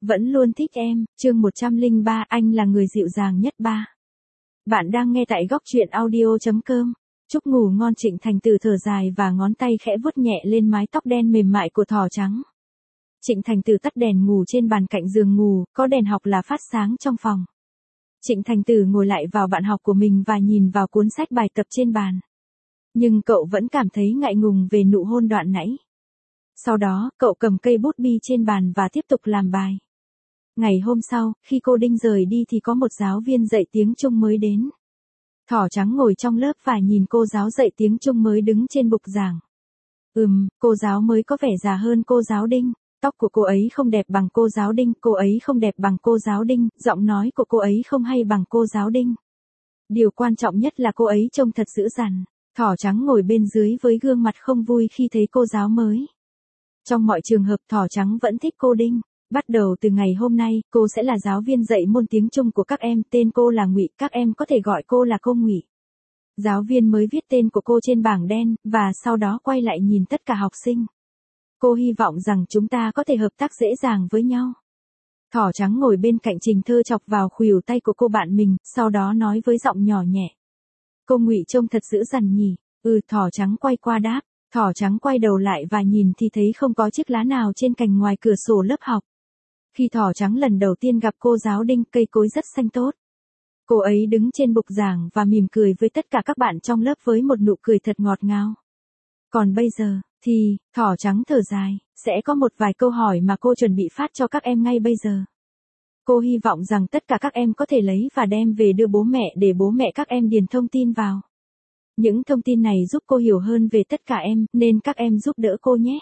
Vẫn luôn thích em, chương 103, anh là người dịu dàng nhất ba. Bạn đang nghe tại góc truyện audio.com. Chúc ngủ ngon. Trịnh Thành Tử thở dài và ngón tay khẽ vuốt nhẹ lên mái tóc đen mềm mại của thỏ trắng. Trịnh Thành Tử tắt đèn ngủ trên bàn cạnh giường ngủ, có đèn học là phát sáng trong phòng. Trịnh Thành Tử ngồi lại vào bàn học của mình và nhìn vào cuốn sách bài tập trên bàn. Nhưng cậu vẫn cảm thấy ngại ngùng về nụ hôn đoạn nãy. Sau đó, cậu cầm cây bút bi trên bàn và tiếp tục làm bài. Ngày hôm sau, khi cô Đinh rời đi thì có một giáo viên dạy tiếng Trung mới đến. Thỏ trắng ngồi trong lớp và nhìn cô giáo dạy tiếng Trung mới đứng trên bục giảng. Cô giáo mới có vẻ già hơn cô giáo Đinh. Tóc của cô ấy không đẹp bằng cô giáo Đinh, cô ấy không đẹp bằng cô giáo Đinh, giọng nói của cô ấy không hay bằng cô giáo Đinh. Điều quan trọng nhất là cô ấy trông thật dữ dằn. Thỏ trắng ngồi bên dưới với gương mặt không vui khi thấy cô giáo mới. Trong mọi trường hợp thỏ trắng vẫn thích cô Đinh. Bắt đầu từ ngày hôm nay, cô sẽ là giáo viên dạy môn tiếng Trung của các em, tên cô là Ngụy, các em có thể gọi cô là cô Ngụy. Giáo viên mới viết tên của cô trên bảng đen, và sau đó quay lại nhìn tất cả học sinh. Cô hy vọng rằng chúng ta có thể hợp tác dễ dàng với nhau. Thỏ trắng ngồi bên cạnh Trình Thơ chọc vào khuỷu tay của cô bạn mình, sau đó nói với giọng nhỏ nhẹ. Cô Ngụy trông thật dữ dằn nhỉ? Thỏ trắng quay qua đáp. Thỏ trắng quay đầu lại và nhìn thì thấy không có chiếc lá nào trên cành ngoài cửa sổ lớp học. Khi thỏ trắng lần đầu tiên gặp cô giáo Đinh, cây cối rất xanh tốt. Cô ấy đứng trên bục giảng và mỉm cười với tất cả các bạn trong lớp với một nụ cười thật ngọt ngào. Còn bây giờ, thì, thỏ trắng thở dài, sẽ có một vài câu hỏi mà cô chuẩn bị phát cho các em ngay bây giờ. Cô hy vọng rằng tất cả các em có thể lấy và đem về đưa bố mẹ để bố mẹ các em điền thông tin vào. Những thông tin này giúp cô hiểu hơn về tất cả em, nên các em giúp đỡ cô nhé.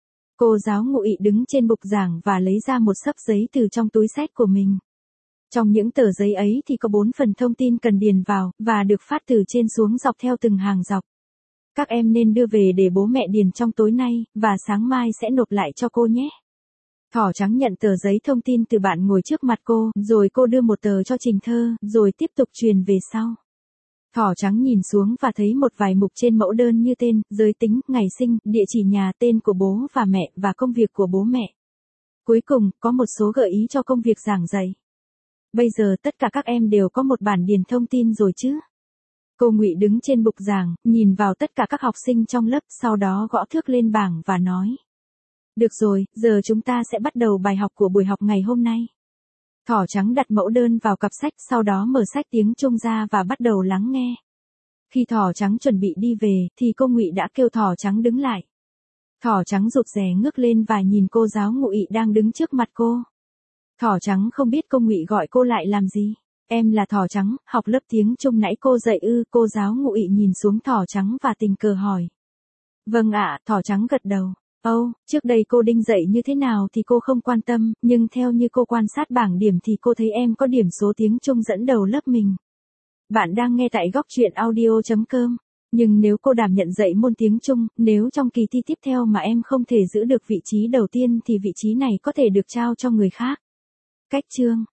Cô giáo Ngụy đứng trên bục giảng và lấy ra một xấp giấy từ trong túi xách của mình. Trong những tờ giấy ấy thì có 4 phần thông tin cần điền vào, và được phát từ trên xuống dọc theo từng hàng dọc. Các em nên đưa về để bố mẹ điền trong tối nay, và sáng mai sẽ nộp lại cho cô nhé. Thỏ trắng nhận tờ giấy thông tin từ bạn ngồi trước mặt cô, rồi cô đưa một tờ cho Trình Thơ, rồi tiếp tục truyền về sau. Thỏ trắng nhìn xuống và thấy một vài mục trên mẫu đơn như tên, giới tính, ngày sinh, địa chỉ nhà, tên của bố và mẹ, và công việc của bố mẹ. Cuối cùng, có một số gợi ý cho công việc giảng dạy. Bây giờ tất cả các em đều có một bản điền thông tin rồi chứ? Cô Ngụy đứng trên bục giảng, nhìn vào tất cả các học sinh trong lớp, sau đó gõ thước lên bảng và nói. Được rồi, giờ chúng ta sẽ bắt đầu bài học của buổi học ngày hôm nay. Thỏ trắng đặt mẫu đơn vào cặp sách, sau đó mở sách tiếng Trung ra và bắt đầu lắng nghe. Khi thỏ trắng chuẩn bị đi về, thì cô Ngụy đã kêu thỏ trắng đứng lại. Thỏ trắng rụt rè ngước lên và nhìn cô giáo Ngụy đang đứng trước mặt cô. Thỏ trắng không biết cô Ngụy gọi cô lại làm gì. Em là thỏ trắng, học lớp tiếng Trung nãy cô dạy ư? Cô giáo Ngụy nhìn xuống thỏ trắng và tình cờ hỏi. Vâng ạ, thỏ trắng gật đầu. Trước đây cô Đinh dạy như thế nào thì cô không quan tâm, nhưng theo như cô quan sát bảng điểm thì cô thấy em có điểm số tiếng Trung dẫn đầu lớp mình. Bạn đang nghe tại góc truyện audio.com. Nhưng nếu cô đảm nhận dạy môn tiếng Trung, nếu trong kỳ thi tiếp theo mà em không thể giữ được vị trí đầu tiên thì vị trí này có thể được trao cho người khác. Cách chương